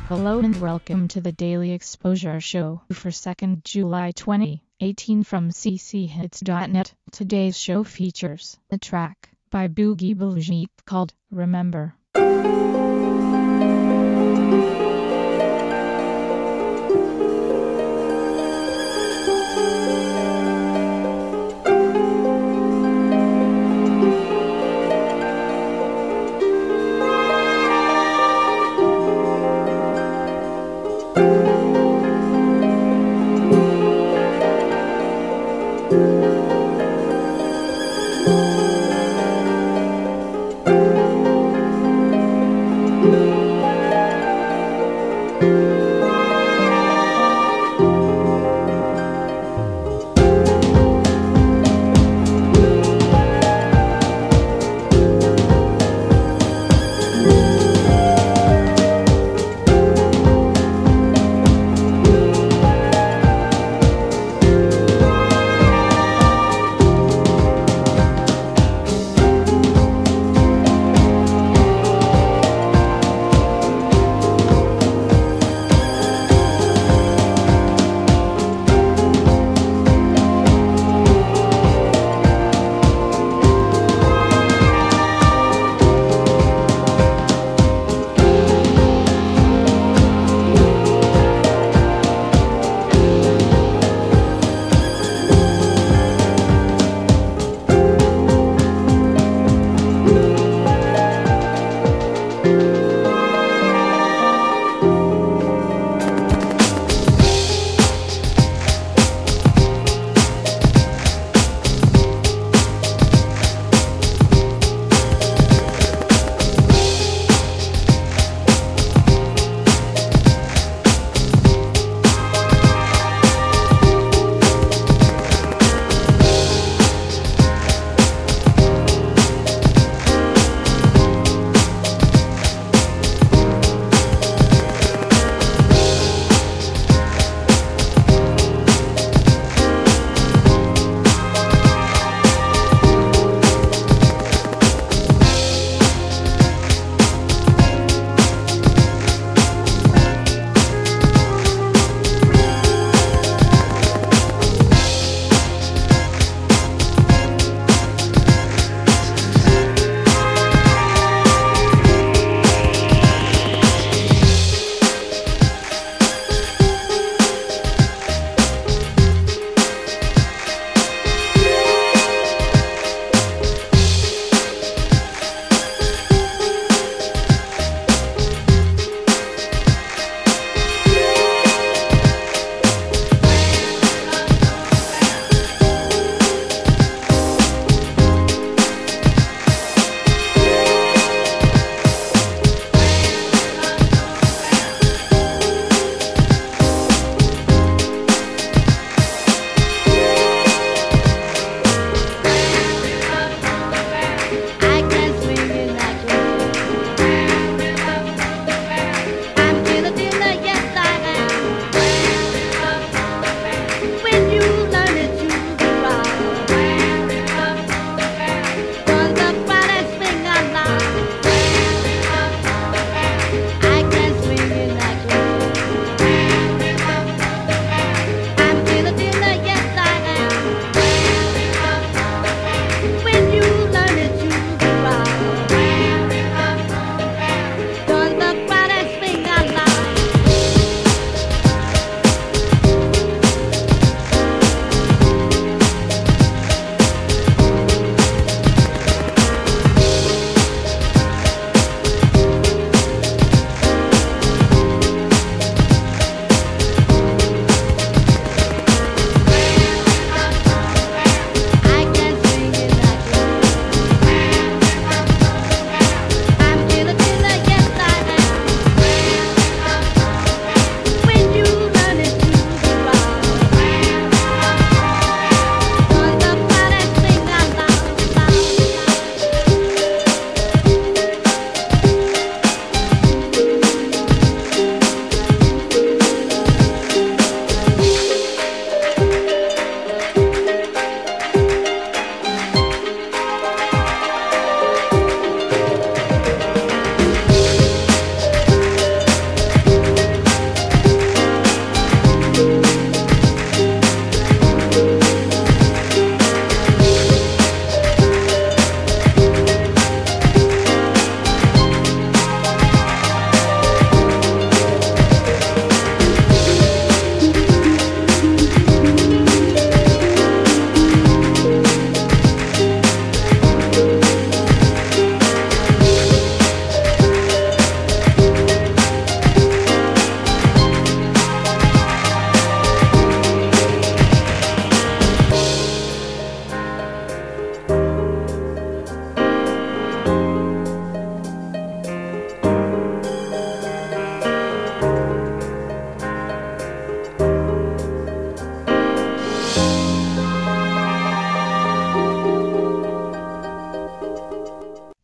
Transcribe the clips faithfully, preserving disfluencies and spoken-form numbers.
Hello and welcome to the Daily Exposure Show for second July twenty eighteen from c c hits dot net. Today's show features a track by Boogie Bougie called Remember.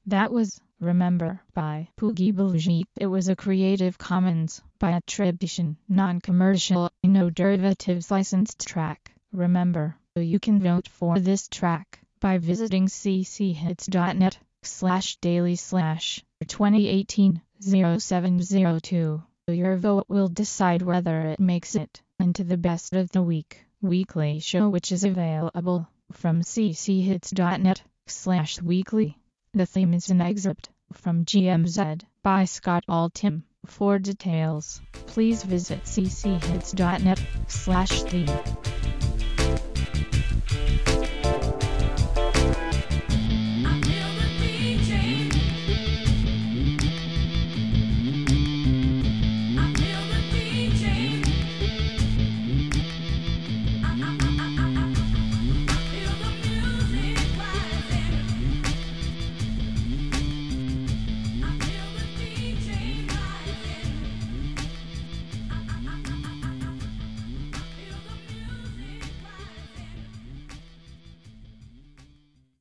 That was Remember by Boogie Bougie. It was a Creative Commons by attribution, non-commercial, no derivatives licensed track. Remember, you can vote for this track by visiting cchits.net slash daily slash twenty eighteen oh seven oh two. Your vote will decide whether it makes it into the Best of the Week weekly show, which is available from cchits.net slash weekly. The theme is an excerpt from G M Z by Scott Altham. For details, please visit cchits.net slash theme.